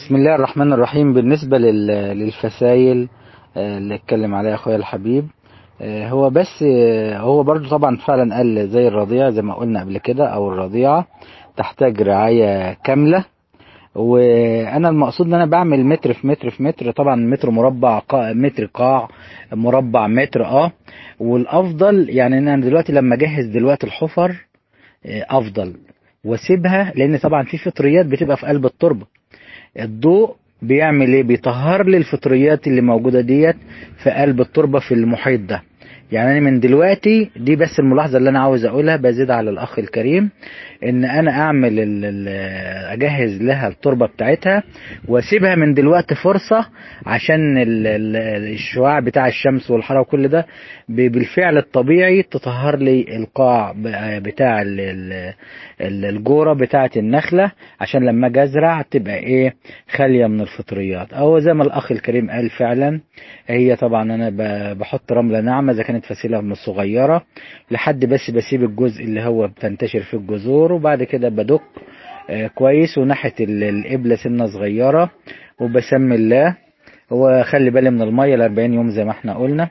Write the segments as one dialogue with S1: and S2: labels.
S1: بسم الله الرحمن الرحيم. بالنسبة للفسايل اللي اتكلم عليها اخويا الحبيب، هو بس هو برضو طبعا فعلا قال زي الرضيع زي ما قلنا قبل كده، او الرضيعة تحتاج رعاية كاملة. وانا المقصود ان انا بعمل متر في متر في متر، طبعا متر مربع متر قاع مربع متر. والافضل يعني ان انا دلوقتي لما اجهز دلوقتي الحفر افضل واسيبها، لان طبعا في فطريات بتبقى في قلب التربة. الضوء بيعمل ايه؟ بيطهر لي الفطريات اللي موجودة ديت في قلب التربة في المحيط ده. يعني انا من دلوقتي دي بس الملاحظة اللي انا عاوز اقولها، بزيد على الاخ الكريم، ان انا اعمل اجهز لها التربة بتاعتها واسيبها من دلوقتي فرصة، عشان الشعاع بتاع الشمس والحرارة وكل ده بالفعل الطبيعي تطهر لي القاع بتاع الجورة بتاعة النخلة، عشان لما اجي ازرع تبقى ايه؟ خالية من الفطريات. او زي ما الاخ الكريم قال فعلا، هي طبعا انا بحط رملة ناعمة اذا كانت فسيلة من الصغيرة، لحد بس بسيب الجزء اللي هو بتنتشر في الجذور، وبعد كده بدق كويس، وناحية القبلة سنة صغيرة، وبسمي الله، وخلي بالي من المية ل40 يوم زي ما احنا قلنا.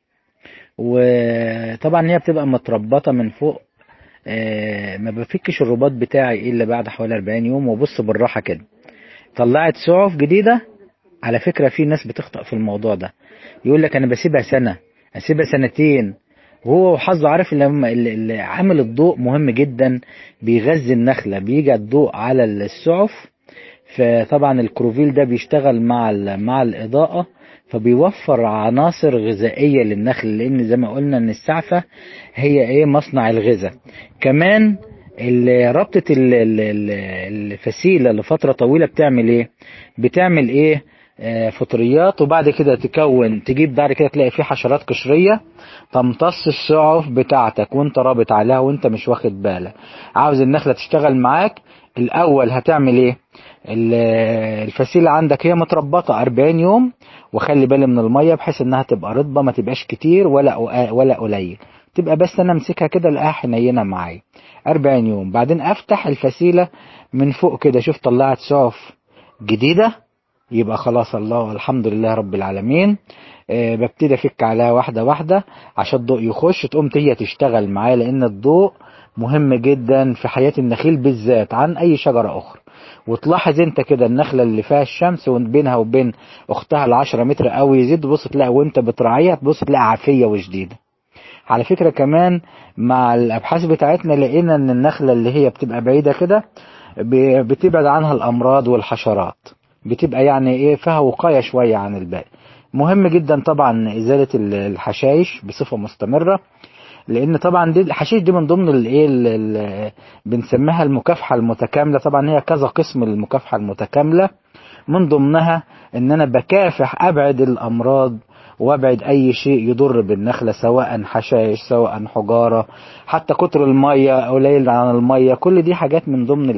S1: وطبعا هي بتبقى متربطة من فوق، ما بفكش الرباط بتاعي الا بعد حوالي 40 يوم، وبص بالراحة كده طلعت سعف جديدة. على فكرة في ناس بتخطأ في الموضوع ده، يقول لك انا بسيبها سنة، اسيبها سنتين، وهو وحظه عارف اللي عامل الضوء مهم جدا، بيغذي النخلة، بيجي الضوء على السعف، فطبعا الكروفيل ده بيشتغل مع الإضاءة، فبيوفر عناصر غذائية للنخل، لأن زي ما قلنا إن السعفة هي إيه؟ مصنع الغذاء. كمان ربطة الفسيلة لفترة طويلة بتعمل إيه؟ بتعمل إيه؟ فطريات، وبعد كده تجيب بعد كده تلاقي فيه حشرات قشرية تمتص السعف بتاعتك وانت رابط عليها وانت مش واخد بالك. عاوز النخلة تشتغل معاك، الأول هتعمل إيه؟ الفسيلة عندك هي متربطة 40 يوم، وخلي بالي من المية بحيث انها تبقى رطبة، ما تبقاش كتير ولا قليل، تبقى بس انا امسكها كده الاقيها حنينة معايا 40 يوم. بعدين افتح الفسيلة من فوق كده، شوف طلعت سعف جديدة، يبقى خلاص الله الحمد لله رب العالمين. ببتدي افك عليها واحدة واحدة عشان الضوء يخش، تقوم هي تشتغل معايا، لان الضوء مهم جدا في حياة النخيل بالذات عن اي شجرة اخرى. وتلاحظ انت كده النخلة اللي فيها الشمس وبينها وبين اختها ال10 متر او يزيد، تبص تلاقي وانت بتراعيها تبص تلاقي عافية وشديدة. على فكرة كمان مع الابحاث بتاعتنا لقينا ان النخلة اللي هي بتبقى بعيدة كده بتبعد عنها الامراض والحشرات، بتبقى يعني ايه فيها وقاية شوية عن الباقي. مهم جدا طبعا ازالة الحشائش بصفة مستمرة، لان طبعا دي الحشيش دي من ضمن الايه بنسميها المكافحة المتكاملة. طبعا هي كذا قسم المكافحة المتكاملة، من ضمنها ان انا بكافح ابعد الامراض وابعد اي شيء يضر بالنخلة، سواء حشائش سواء حجارة، حتى كتر المية قليل عن المية، كل دي حاجات من ضمن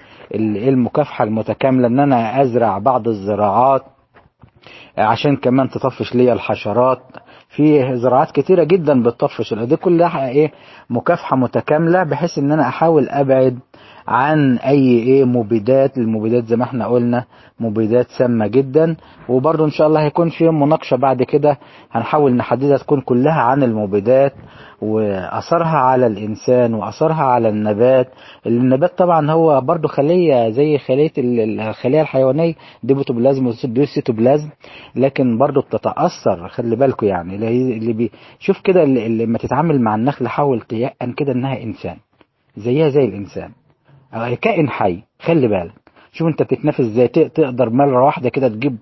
S1: المكافحة المتكاملة، ان انا ازرع بعض الزراعات عشان كمان تطفش ليا الحشرات. في زراعات كتيرة جدا بتطفش، دي كلها ايه؟ مكافحة متكاملة، بحيث ان انا احاول ابعد عن اي مبيدات. المبيدات زي ما احنا قلنا مبيدات سامة جدا، وبرضو ان شاء الله هيكون في مناقشة بعد كده هنحاول نحددها تكون كلها عن المبيدات واثرها على الانسان واثرها على النبات. النبات طبعا هو برضو خلية زي خلية الخلية الحيوانية، دي بوتوبلازم ودي سيتوبلازم، لكن برضو بتتأثر. خلي بالكم يعني شوف كده اللي لما تتعامل مع النخلة حاول تيقن كده انها انسان، زيها زي الانسان، كائن حي. خلي بالك، شوف انت بتتنفس ازاي، تقدر مرة واحدة كده تجيب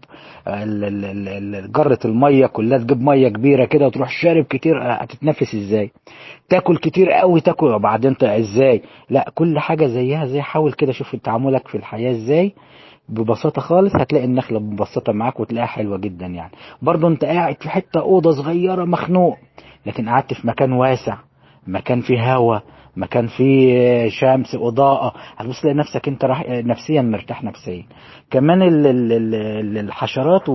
S1: جرة المية كلها، تجيب مية كبيرة كده وتروح شارب كتير، هتتنفس ازاي؟ تاكل كتير قوي تاكل وبعدين انت ازاي؟ لا، كل حاجة زيها زي. حاول كده شوف تعاملك في الحياة ازاي، ببساطة خالص هتلاقي النخلة مبسطة معاك وتلاقيها حلوة جدا. يعني برضو انت قاعد في حتة اوضة صغيرة مخنوق، لكن قعدت في مكان واسع، مكان فيه هواء، مكان فيه شمس اضاءة، هتبص تلاقي نفسك انت نفسيا مرتاح نفسيا. كمان الحشرات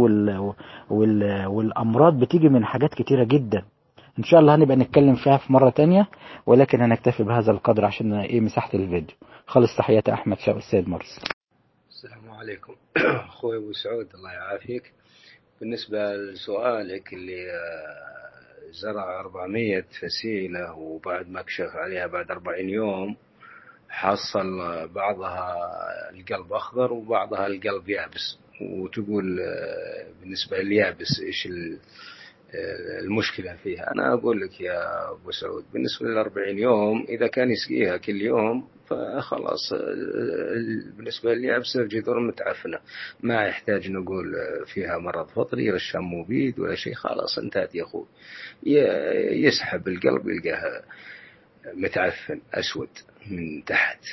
S1: والامراض بتيجي من حاجات كتيرة جدا، ان شاء الله هنبقى نتكلم فيها في مرة تانية، ولكن هنكتفي بهذا القدر عشان مساحة الفيديو. خالص تحياتي احمد شاء السيد مرسي.
S2: السلام عليكم. أخوي أبو سعود الله يعافيك. بالنسبة لسؤالك اللي زرع 400 فسيلة وبعد ما كشف عليها بعد 40 يوم حصل بعضها القلب أخضر وبعضها القلب يابس، وتقول بالنسبة لليابس إيش المشكلة فيها؟ أنا أقول لك يا أبو سعود، بالنسبة لل40 يوم إذا كان يسقيها كل يوم فخلاص. بالنسبة لليابسة الجذور متعفنة، ما يحتاج نقول فيها مرض فطري يرشها مبيد ولا شيء، خلاص انتهت يا أخوي. يسحب القلب يلقاها متعفن أسود من تحت.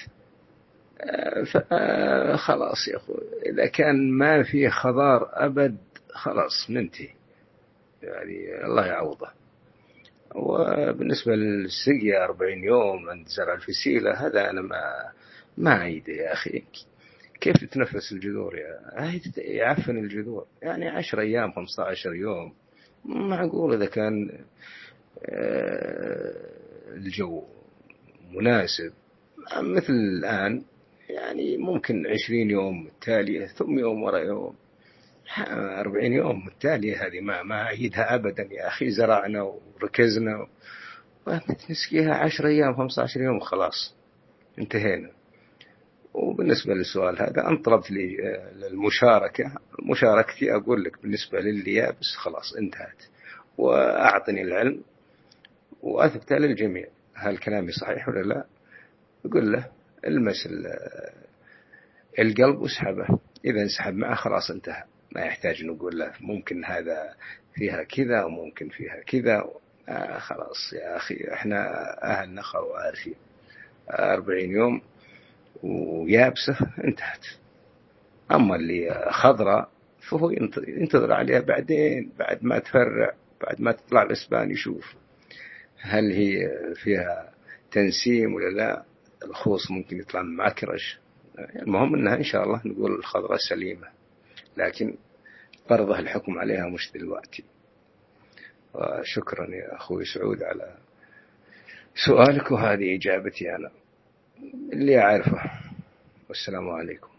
S2: فخلاص يا أخوي، إذا كان ما في خضار أبد خلاص ننتهي، يعني الله يعوضه. وبالنسبة للسقيا 40 يوم عند زرع الفسيلة هذا أنا ما أعيده يا أخي. كيف تتنفس الجذور يعفن الجذور؟ يعني 10 أيام 15 يوم معقول إذا كان الجو مناسب. مثل الآن يعني ممكن 20 يوم متالية ثم يوم وراء يوم. 40 يوم متالية هذه ما أعيدها أبدا يا أخي. زرعنا وركزنا ونسقيها 10 أيام 15 يوم خلاص انتهينا. وبالنسبة للسؤال هذا أنت طلبت لي المشاركة. مشاركتي أقول لك بالنسبة لليابس خلاص انتهت، وأعطني العلم وأثبت للجميع هل كلامي صحيح ولا لا. أقول له المس القلب واسحبه، إذا انسحب معه خلاص انتهى، ما يحتاج نقول له ممكن هذا فيها كذا وممكن فيها كذا. خلاص يا أخي احنا أهل نخر وعارفين. 40 يوم ويابسة انتهت. أما اللي خضراء فهو ينتظر عليها بعدين، بعد ما تفرع، بعد ما تطلع الإسبان، يشوف هل هي فيها تنسيم ولا لا. الخوص ممكن يطلع معكرش. المهم أنها إن شاء الله نقول الخضراء سليمة، لكن فرضه الحكم عليها مش دلوقتي. وشكرا يا أخوي سعود على سؤالك، وهذه إجابتي أنا اللي أعرفه. والسلام عليكم.